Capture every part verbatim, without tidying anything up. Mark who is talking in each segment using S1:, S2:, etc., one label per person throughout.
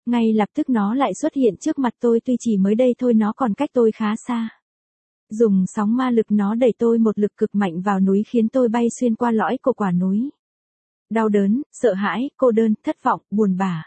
S1: Ngay lập tức nó lại xuất hiện trước mặt tôi, tuy chỉ mới đây thôi nó còn cách tôi khá xa. Dùng sóng ma lực nó đẩy tôi một lực cực mạnh vào núi khiến tôi bay xuyên qua lõi của quả núi. Đau đớn, sợ hãi, cô đơn, thất vọng, buồn bã.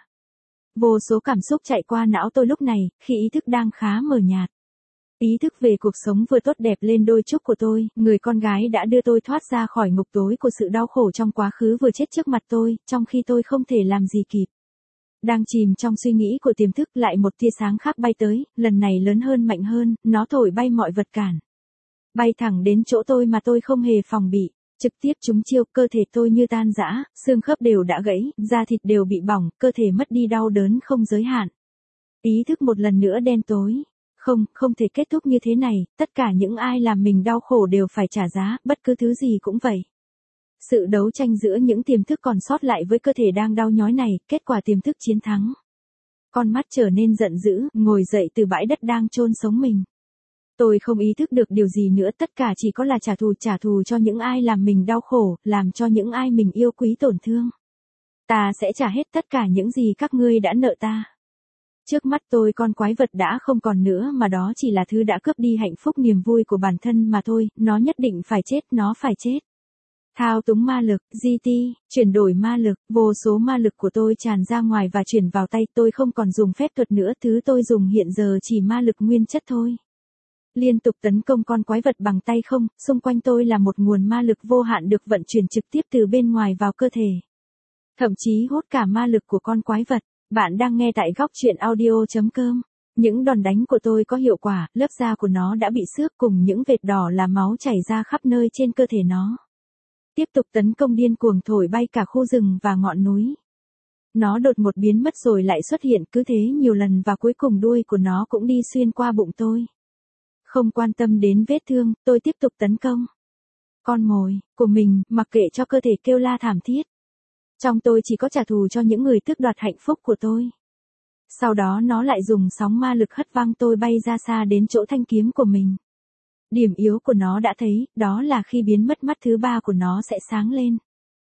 S1: Vô số cảm xúc chạy qua não tôi lúc này, khi ý thức đang khá mờ nhạt. Ý thức về cuộc sống vừa tốt đẹp lên đôi chút của tôi, người con gái đã đưa tôi thoát ra khỏi ngục tối của sự đau khổ trong quá khứ vừa chết trước mặt tôi, trong khi tôi không thể làm gì kịp. Đang chìm trong suy nghĩ của tiềm thức, lại một tia sáng khác bay tới, lần này lớn hơn mạnh hơn, nó thổi bay mọi vật cản. Bay thẳng đến chỗ tôi mà tôi không hề phòng bị. Trực tiếp trúng chiêu, cơ thể tôi như tan rã, xương khớp đều đã gãy, da thịt đều bị bỏng, cơ thể mất đi đau đớn không giới hạn. Ý thức một lần nữa đen tối. Không, không thể kết thúc như thế này, tất cả những ai làm mình đau khổ đều phải trả giá, bất cứ thứ gì cũng vậy. Sự đấu tranh giữa những tiềm thức còn sót lại với cơ thể đang đau nhói này, kết quả tiềm thức chiến thắng. Con mắt trở nên giận dữ, ngồi dậy từ bãi đất đang chôn sống mình. Tôi không ý thức được điều gì nữa, tất cả chỉ có là trả thù, trả thù cho những ai làm mình đau khổ, làm cho những ai mình yêu quý tổn thương. Ta sẽ trả hết tất cả những gì các ngươi đã nợ ta. Trước mắt tôi con quái vật đã không còn nữa, mà đó chỉ là thứ đã cướp đi hạnh phúc niềm vui của bản thân mà thôi, nó nhất định phải chết, nó phải chết. Thao túng ma lực, giê tê, chuyển đổi ma lực, vô số ma lực của tôi tràn ra ngoài và chuyển vào tay, tôi không còn dùng phép thuật nữa, thứ tôi dùng hiện giờ chỉ ma lực nguyên chất thôi. Liên tục tấn công con quái vật bằng tay không, xung quanh tôi là một nguồn ma lực vô hạn được vận chuyển trực tiếp từ bên ngoài vào cơ thể. Thậm chí hút cả ma lực của con quái vật. Bạn đang nghe tại góc truyện audio chấm com. Những đòn đánh của tôi có hiệu quả, lớp da của nó đã bị xước cùng những vệt đỏ là máu chảy ra khắp nơi trên cơ thể nó. Tiếp tục tấn công điên cuồng thổi bay cả khu rừng và ngọn núi. Nó đột ngột biến mất rồi lại xuất hiện, cứ thế nhiều lần và cuối cùng đuôi của nó cũng đi xuyên qua bụng tôi. Không quan tâm đến vết thương, tôi tiếp tục tấn công con mồi của mình, mặc kệ cho cơ thể kêu la thảm thiết. Trong tôi chỉ có trả thù cho những người tước đoạt hạnh phúc của tôi. Sau đó nó lại dùng sóng ma lực hất văng tôi bay ra xa đến chỗ thanh kiếm của mình. Điểm yếu của nó đã thấy, đó là khi biến mất mắt thứ ba của nó sẽ sáng lên.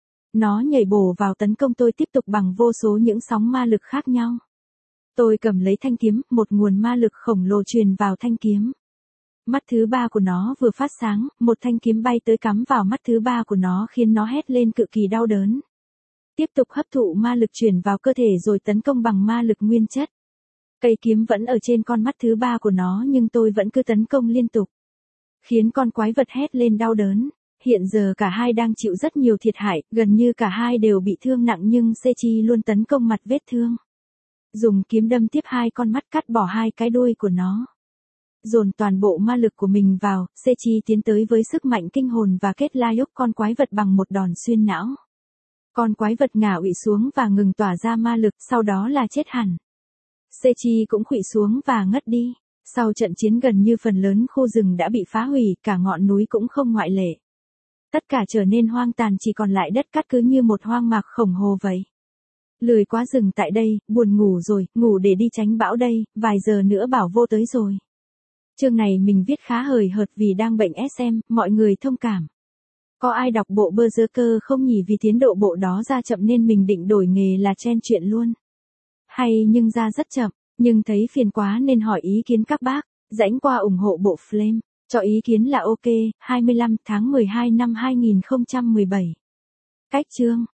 S1: Nó nhảy bổ vào tấn công tôi tiếp tục bằng vô số những sóng ma lực khác nhau. Tôi cầm lấy thanh kiếm, một nguồn ma lực khổng lồ truyền vào thanh kiếm. Mắt thứ ba của nó vừa phát sáng, một thanh kiếm bay tới cắm vào mắt thứ ba của nó khiến nó hét lên cực kỳ đau đớn. Tiếp tục hấp thụ ma lực chuyển vào cơ thể rồi tấn công bằng ma lực nguyên chất. Cây kiếm vẫn ở trên con mắt thứ ba của nó nhưng tôi vẫn cứ tấn công liên tục. Khiến con quái vật hét lên đau đớn. Hiện giờ cả hai đang chịu rất nhiều thiệt hại, gần như cả hai đều bị thương nặng nhưng Sechi luôn tấn công mặt vết thương. Dùng kiếm đâm tiếp hai con mắt cắt bỏ hai cái đuôi của nó. Dồn toàn bộ ma lực của mình vào, Sechi tiến tới với sức mạnh kinh hồn và kết la yốc con quái vật bằng một đòn xuyên não. Con quái vật ngả ụy xuống và ngừng tỏa ra ma lực, sau đó là chết hẳn. Sechi cũng khuỵu xuống và ngất đi. Sau trận chiến gần như phần lớn khu rừng đã bị phá hủy, cả ngọn núi cũng không ngoại lệ. Tất cả trở nên hoang tàn, chỉ còn lại đất cát cứ như một hoang mạc khổng hồ vậy. Lười quá dừng tại đây, buồn ngủ rồi, ngủ để đi tránh bão đây, vài giờ nữa bảo vô tới rồi. Chương này mình viết khá hời hợt vì đang bệnh ét em, mọi người thông cảm. Có ai đọc bộ Berserker không nhỉ, vì tiến độ bộ đó ra chậm nên mình định đổi nghề là chen chuyện luôn. Hay nhưng ra rất chậm, nhưng thấy phiền quá nên hỏi ý kiến các bác, rãnh qua ủng hộ bộ Flame, cho ý kiến là ok, hai mươi lăm tháng mười hai năm hai nghìn không trăm mười bảy. Cách chương